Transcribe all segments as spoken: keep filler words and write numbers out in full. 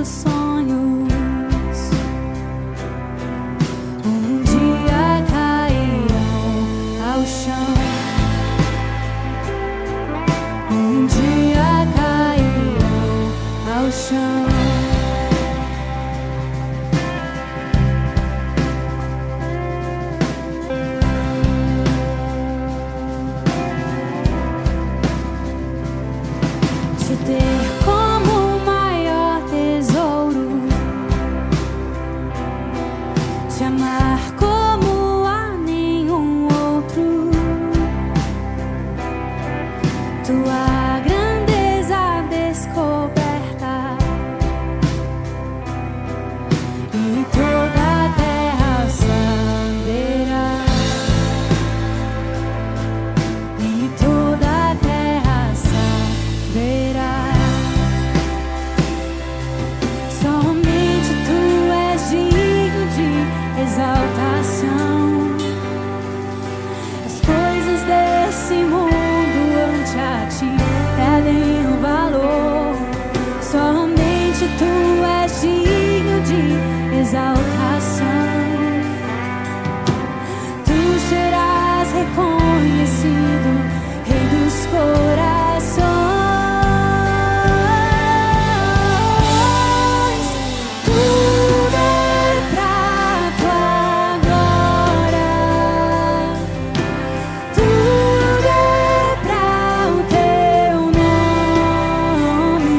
outros sonhos um dia cairão ao chão. Um dia cairão ao chão. Te ter como o maior tesouro, te amar como a nenhum outro, tua grandeza descoberta e toda a terra saberá, e toda a terra saberá. Somente tu és digno de exaltação. As coisas desse mundo ante a ti perdem o valor. Somente tu és digno de exaltação. Tu serás reconhecido, Rei dos corações. Tudo é pra tua glória, tudo é pra o teu nome,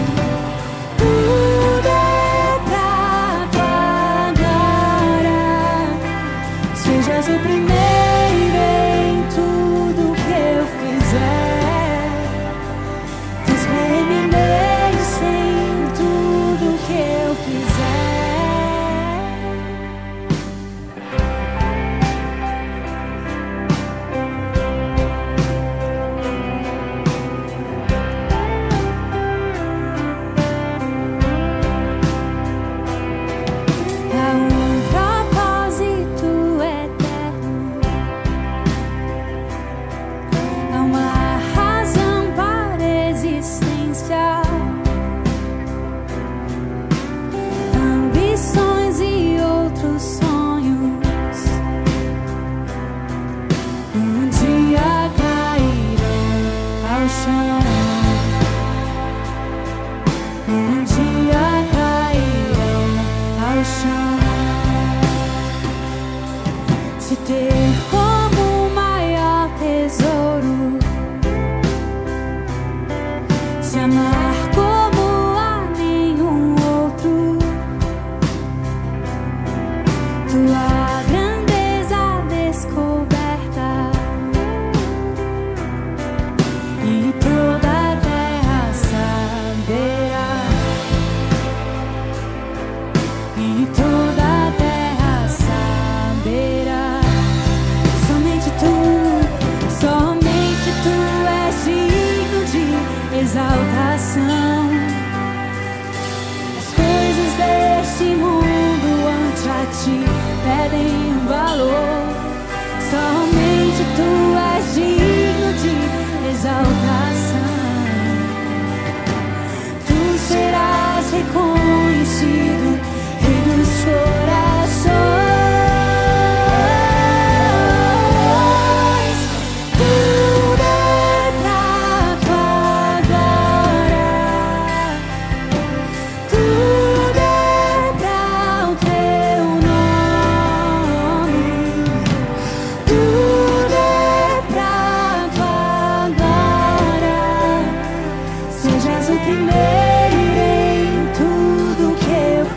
tudo é pra tua glória. Sejas o primeiro em tudo que eu fizer, teus preeminentes em tudo que eu fizer. Há um propósito eterno, há uma razão para a existência, ambições e outros sonhos um dia cairão ao chão. Um dia cairão ao chão. Se ter como o maior tesouro, se amar como a nenhum outro, tua grandeza descoberta e toda a terra saberá, e toda a terra saberá. Somente tu, somente tu és digno de exaltação. As coisas deste mundo ante a ti perdem o valor. Somente tu és digno de exaltação. Tu serás reconhecido, Rei dos corações. Tudo é pra tua glória, tudo é pra o teu nome, tudo é pra tua glória. Sejas o primeiro em tudo que eu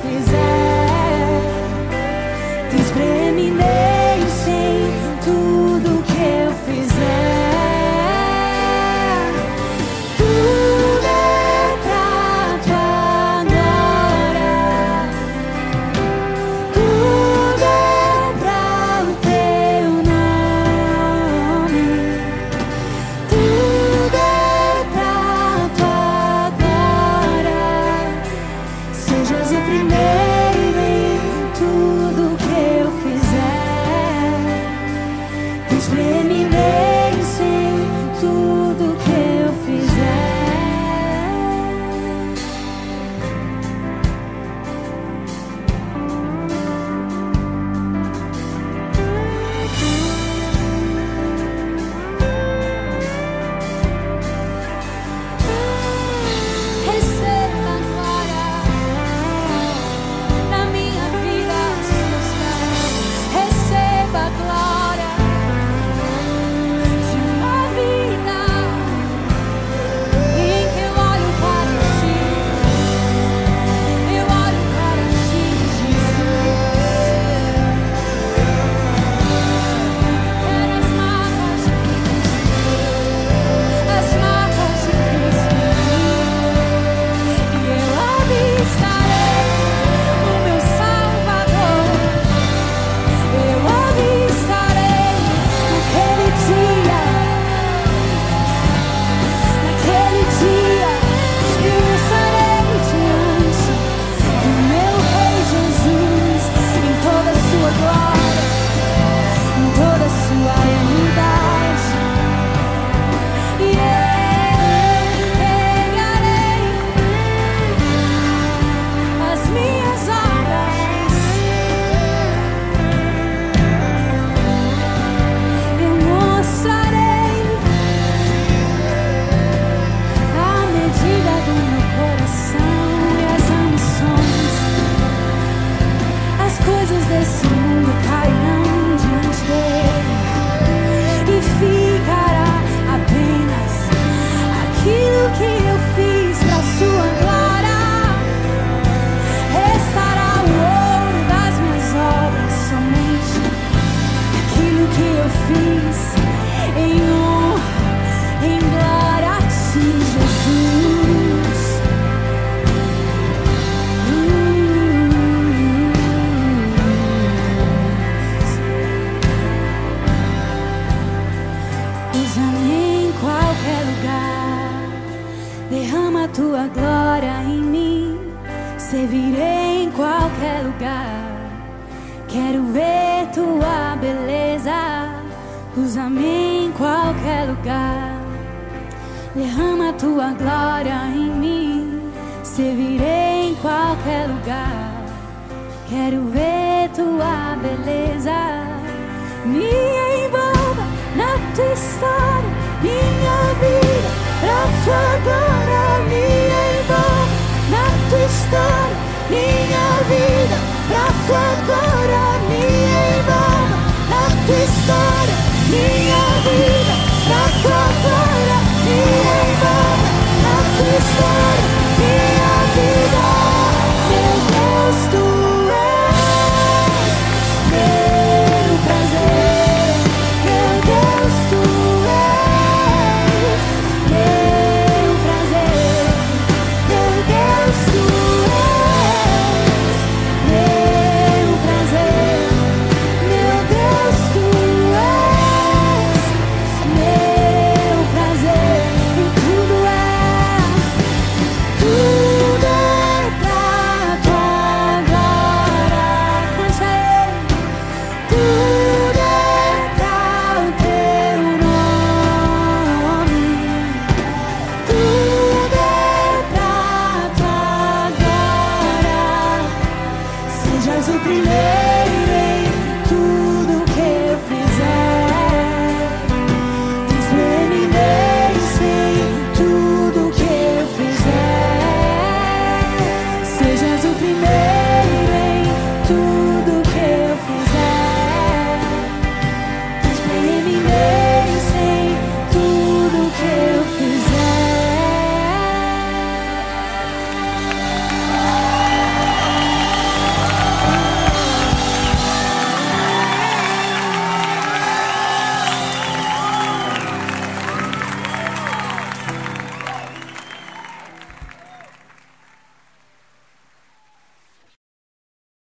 servirei em qualquer lugar. Quero ver tua beleza, usa-me em qualquer lugar. Derrama tua glória em mim, servirei em qualquer lugar. Quero ver tua beleza, me envolva na tua história, minha vida, pra tua glória. Me envolva na tua história, minha vida, pra tua glória. Me envolva na tua história, minha vida, pra tua glória. Me envolva na tua história, minha vida. Meu Deus, tu és meu prazer. Meu Deus, tu és meu prazer. Meu Deus, tu és meu prazer. Meu Deus, tu és meu prazer. E tudo é, tudo é pra tua glória. Cante a Ele. Tudo é pra o teu nome. Tudo é pra tua glória. Sejas o primeiro